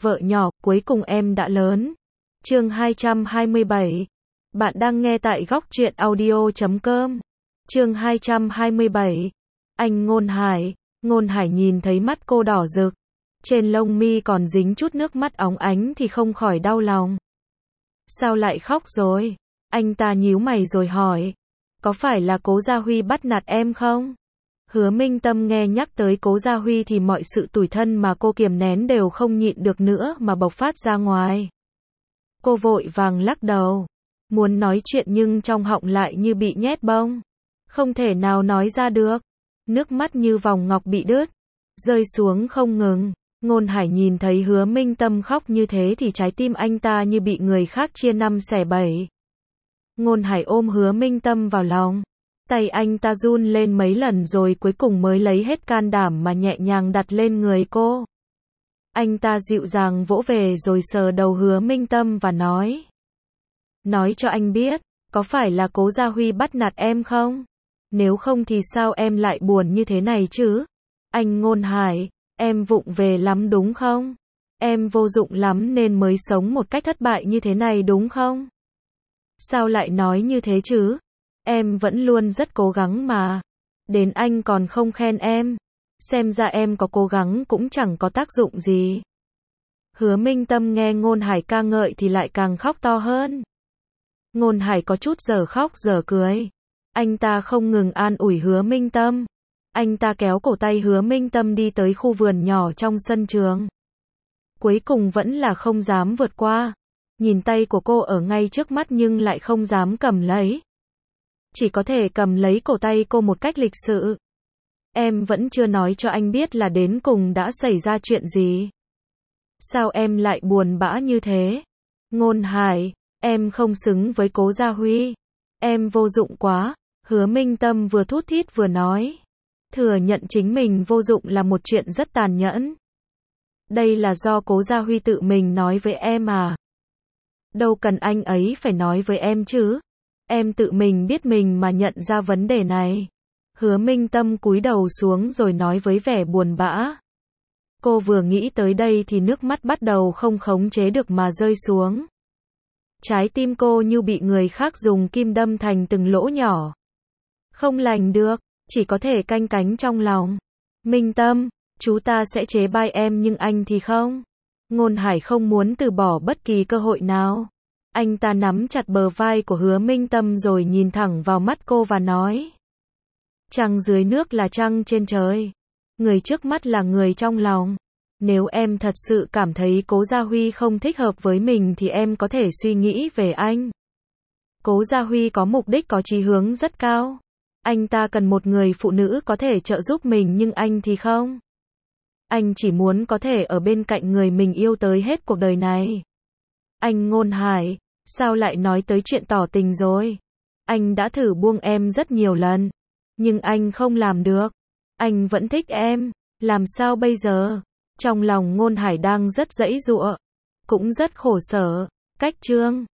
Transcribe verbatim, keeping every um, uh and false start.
Vợ nhỏ, cuối cùng em đã lớn. Chương hai trăm hai mươi bảy. Bạn đang nghe tại góc truyện audio chấm com. Chương hai trăm hai mươi bảy. Anh Ngôn Hải. Ngôn Hải nhìn thấy mắt cô đỏ rực, trên lông mi còn dính chút nước mắt óng ánh thì không khỏi đau lòng. Sao lại khóc rồi? Anh ta nhíu mày rồi hỏi. Có phải là Cố Gia Huy bắt nạt em không? Hứa Minh Tâm nghe nhắc tới Cố Gia Huy thì mọi sự tủi thân mà cô kiềm nén đều không nhịn được nữa mà bộc phát ra ngoài. Cô vội vàng lắc đầu, muốn nói chuyện nhưng trong họng lại như bị nhét bông, không thể nào nói ra được. Nước mắt như vòng ngọc bị đứt, rơi xuống không ngừng. Ngôn Hải nhìn thấy Hứa Minh Tâm khóc như thế thì trái tim anh ta như bị người khác chia năm xẻ bảy. Ngôn Hải ôm Hứa Minh Tâm vào lòng, tay anh ta run lên mấy lần rồi cuối cùng mới lấy hết can đảm mà nhẹ nhàng đặt lên người cô. Anh ta dịu dàng vỗ về rồi sờ đầu Hứa Minh Tâm và nói. Nói cho anh biết, có phải là Cố Gia Huy bắt nạt em không? Nếu không thì sao em lại buồn như thế này chứ? Anh Ngôn Hải, em vụng về lắm đúng không? Em vô dụng lắm nên mới sống một cách thất bại như thế này đúng không? Sao lại nói như thế chứ? Em vẫn luôn rất cố gắng mà. Đến anh còn không khen em. Xem ra em có cố gắng cũng chẳng có tác dụng gì. Hứa Minh Tâm nghe Ngôn Hải ca ngợi thì lại càng khóc to hơn. Ngôn Hải có chút giờ khóc giờ cười. Anh ta không ngừng an ủi Hứa Minh Tâm. Anh ta kéo cổ tay Hứa Minh Tâm đi tới khu vườn nhỏ trong sân trường. Cuối cùng vẫn là không dám vượt qua. Nhìn tay của cô ở ngay trước mắt nhưng lại không dám cầm lấy. Chỉ có thể cầm lấy cổ tay cô một cách lịch sự. Em vẫn chưa nói cho anh biết là đến cùng đã xảy ra chuyện gì. Sao em lại buồn bã như thế? Ngôn Hải, em không xứng với Cố Gia Huy. Em vô dụng quá. Hứa Minh Tâm vừa thút thít vừa nói. Thừa nhận chính mình vô dụng là một chuyện rất tàn nhẫn. Đây là do Cố Gia Huy tự mình nói với em à? Đâu cần anh ấy phải nói với em chứ. Em tự mình biết mình mà nhận ra vấn đề này. Hứa Minh Tâm cúi đầu xuống rồi nói với vẻ buồn bã. Cô vừa nghĩ tới đây thì nước mắt bắt đầu không khống chế được mà rơi xuống. Trái tim cô như bị người khác dùng kim đâm thành từng lỗ nhỏ. Không lành được, chỉ có thể canh cánh trong lòng. Minh Tâm, chú ta sẽ chế bai em nhưng anh thì không. Ngôn Hải không muốn từ bỏ bất kỳ cơ hội nào. Anh ta nắm chặt bờ vai của Hứa Minh Tâm rồi nhìn thẳng vào mắt cô và nói. Trăng dưới nước là trăng trên trời. Người trước mắt là người trong lòng. Nếu em thật sự cảm thấy Cố Gia Huy không thích hợp với mình thì em có thể suy nghĩ về anh. Cố Gia Huy có mục đích có chí hướng rất cao. Anh ta cần một người phụ nữ có thể trợ giúp mình nhưng anh thì không. Anh chỉ muốn có thể ở bên cạnh người mình yêu tới hết cuộc đời này. Anh Ngôn Hải, sao lại nói tới chuyện tỏ tình rồi? Anh đã thử buông em rất nhiều lần. Nhưng anh không làm được. Anh vẫn thích em. Làm sao bây giờ? Trong lòng Ngôn Hải đang rất giãy giụa. Cũng rất khổ sở. Cách chương